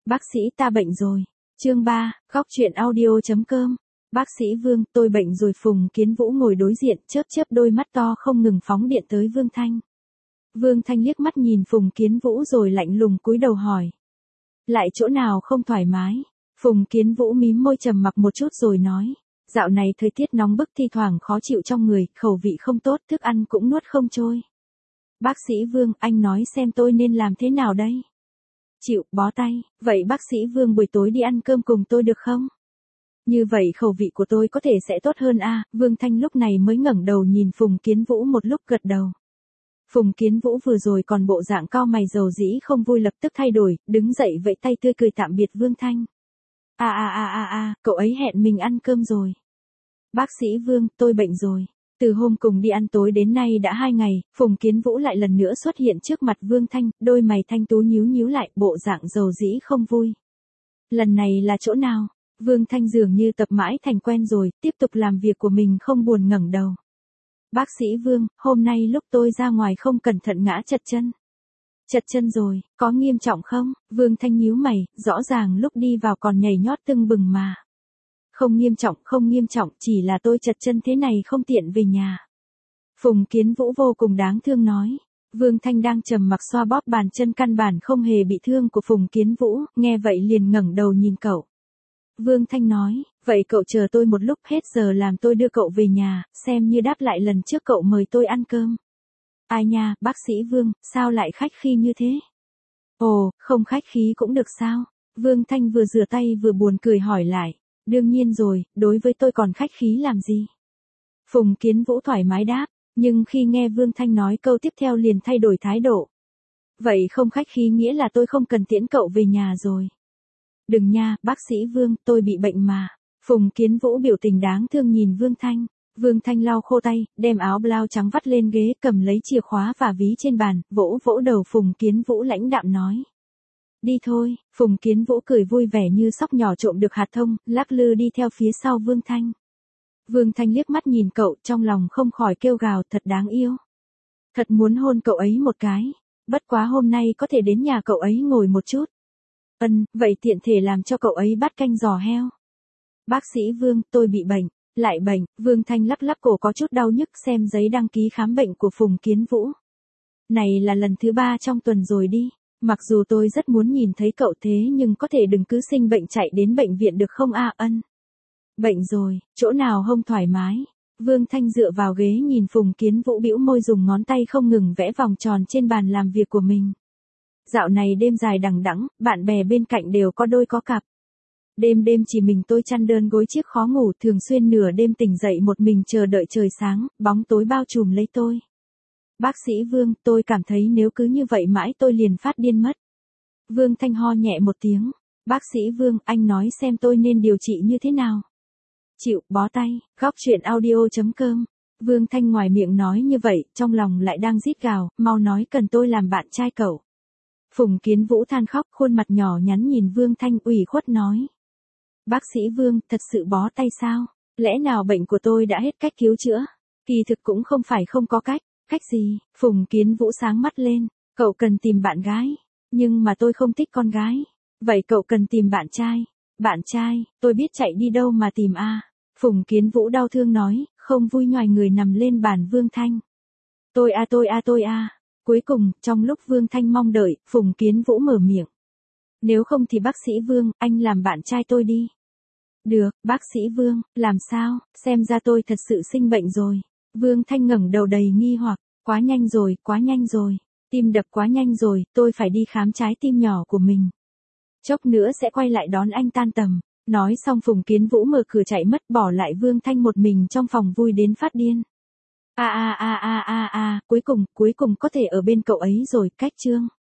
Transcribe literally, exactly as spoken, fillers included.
Bác sĩ ta bệnh rồi. Chương ba, góc truyện audio.com. Bác sĩ Vương, tôi bệnh rồi. Phùng Kiến Vũ ngồi đối diện, chớp chớp đôi mắt to không ngừng phóng điện tới Vương Thanh. Vương Thanh liếc mắt nhìn Phùng Kiến Vũ rồi lạnh lùng cúi đầu hỏi. Lại chỗ nào không thoải mái? Phùng Kiến Vũ mím môi trầm mặc một chút rồi nói. Dạo này thời tiết nóng bức thi thoảng khó chịu trong người, khẩu vị không tốt, thức ăn cũng nuốt không trôi. Bác sĩ Vương, anh nói xem tôi nên làm thế nào đây? Chịu, bó tay. Vậy bác sĩ Vương buổi tối đi ăn cơm cùng tôi được không? Như vậy khẩu vị của tôi có thể sẽ tốt hơn a. À? Vương Thanh lúc này mới ngẩng đầu nhìn Phùng Kiến Vũ một lúc gật đầu. Phùng Kiến Vũ vừa rồi còn bộ dạng cau mày dầu dĩ không vui lập tức thay đổi, đứng dậy vẫy tay tươi cười tạm biệt Vương Thanh. A a a a a, cậu ấy hẹn mình ăn cơm rồi. Bác sĩ Vương, tôi bệnh rồi. Từ hôm cùng đi ăn tối đến nay đã hai ngày, Phùng Kiến Vũ lại lần nữa xuất hiện trước mặt Vương Thanh, đôi mày thanh tú nhíu nhíu lại, bộ dạng dầu dĩ không vui. Lần này là chỗ nào? Vương Thanh dường như tập mãi thành quen rồi, tiếp tục làm việc của mình không buồn ngẩng đầu. Bác sĩ Vương, hôm nay lúc tôi ra ngoài không cẩn thận ngã chật chân. Chật chân rồi, có nghiêm trọng không? Vương Thanh nhíu mày, rõ ràng lúc đi vào còn nhảy nhót tưng bừng mà. Không nghiêm trọng, không nghiêm trọng, chỉ là tôi chật chân thế này không tiện về nhà. Phùng Kiến Vũ vô cùng đáng thương nói. Vương Thanh đang trầm mặc xoa bóp bàn chân căn bản không hề bị thương của Phùng Kiến Vũ, nghe vậy liền ngẩng đầu nhìn cậu. Vương Thanh nói, vậy cậu chờ tôi một lúc, hết giờ làm tôi đưa cậu về nhà, xem như đáp lại lần trước cậu mời tôi ăn cơm. Ai nha, bác sĩ Vương, sao lại khách khí như thế? Ồ, không khách khí cũng được sao? Vương Thanh vừa rửa tay vừa buồn cười hỏi lại. Đương nhiên rồi, đối với tôi còn khách khí làm gì? Phùng Kiến Vũ thoải mái đáp, nhưng khi nghe Vương Thanh nói câu tiếp theo liền thay đổi thái độ. Vậy không khách khí nghĩa là tôi không cần tiễn cậu về nhà rồi. Đừng nha, bác sĩ Vương, tôi bị bệnh mà. Phùng Kiến Vũ biểu tình đáng thương nhìn Vương Thanh. Vương Thanh lau khô tay, đem áo blau trắng vắt lên ghế, cầm lấy chìa khóa và ví trên bàn, vỗ vỗ đầu Phùng Kiến Vũ lãnh đạm nói. Đi thôi. Phùng Kiến Vũ cười vui vẻ như sóc nhỏ trộm được hạt thông, lắc lư đi theo phía sau Vương Thanh. Vương Thanh liếc mắt nhìn cậu, trong lòng không khỏi kêu gào, thật đáng yêu. Thật muốn hôn cậu ấy một cái, bất quá hôm nay có thể đến nhà cậu ấy ngồi một chút. Ân, vậy tiện thể làm cho cậu ấy bát canh giò heo. Bác sĩ Vương, tôi bị bệnh. Lại bệnh. Vương Thanh lắc lắc cổ có chút đau nhức xem giấy đăng ký khám bệnh của Phùng Kiến Vũ. Này là lần thứ ba trong tuần rồi đi. Mặc dù tôi rất muốn nhìn thấy cậu thế nhưng có thể đừng cứ sinh bệnh chạy đến bệnh viện được không a? Ân. Bệnh rồi, chỗ nào không thoải mái? Vương Thanh dựa vào ghế nhìn Phùng Kiến Vũ bĩu môi dùng ngón tay không ngừng vẽ vòng tròn trên bàn làm việc của mình. Dạo này đêm dài đằng đẵng, bạn bè bên cạnh đều có đôi có cặp. Đêm đêm chỉ mình tôi chăn đơn gối chiếc khó ngủ, thường xuyên nửa đêm tỉnh dậy một mình chờ đợi trời sáng, bóng tối bao trùm lấy tôi. Bác sĩ Vương, tôi cảm thấy nếu cứ như vậy mãi tôi liền phát điên mất. Vương Thanh ho nhẹ một tiếng. Bác sĩ Vương, anh nói xem tôi nên điều trị như thế nào? Chịu, bó tay. Góc truyện audio.com. Vương Thanh ngoài miệng nói như vậy, trong lòng lại đang rít gào, mau nói cần tôi làm bạn trai cậu. Phùng Kiến Vũ than khóc, khuôn mặt nhỏ nhắn nhìn Vương Thanh ủy khuất nói. Bác sĩ Vương, thật sự bó tay sao? Lẽ nào bệnh của tôi đã hết cách cứu chữa? Kỳ thực cũng không phải không có cách. Cách gì? Phùng Kiến Vũ sáng mắt lên. Cậu cần tìm bạn gái. Nhưng mà tôi không thích con gái. Vậy cậu cần tìm bạn trai. Bạn trai, tôi biết chạy đi đâu mà tìm a. À. Phùng Kiến Vũ đau thương nói, không vui nhoài người nằm lên bàn Vương Thanh. Tôi a à, tôi a à, tôi a. À. Cuối cùng, trong lúc Vương Thanh mong đợi, Phùng Kiến Vũ mở miệng. Nếu không thì bác sĩ Vương, anh làm bạn trai tôi đi. Được, bác sĩ Vương, làm sao? Xem ra tôi thật sự sinh bệnh rồi. Vương Thanh ngẩng đầu đầy nghi hoặc, quá nhanh rồi, quá nhanh rồi, tim đập quá nhanh rồi, tôi phải đi khám trái tim nhỏ của mình. Chốc nữa sẽ quay lại đón anh tan tầm. Nói xong Phùng Kiến Vũ mở cửa chạy mất, bỏ lại Vương Thanh một mình trong phòng vui đến phát điên. A a a a a a, cuối cùng, cuối cùng có thể ở bên cậu ấy rồi, cách chương.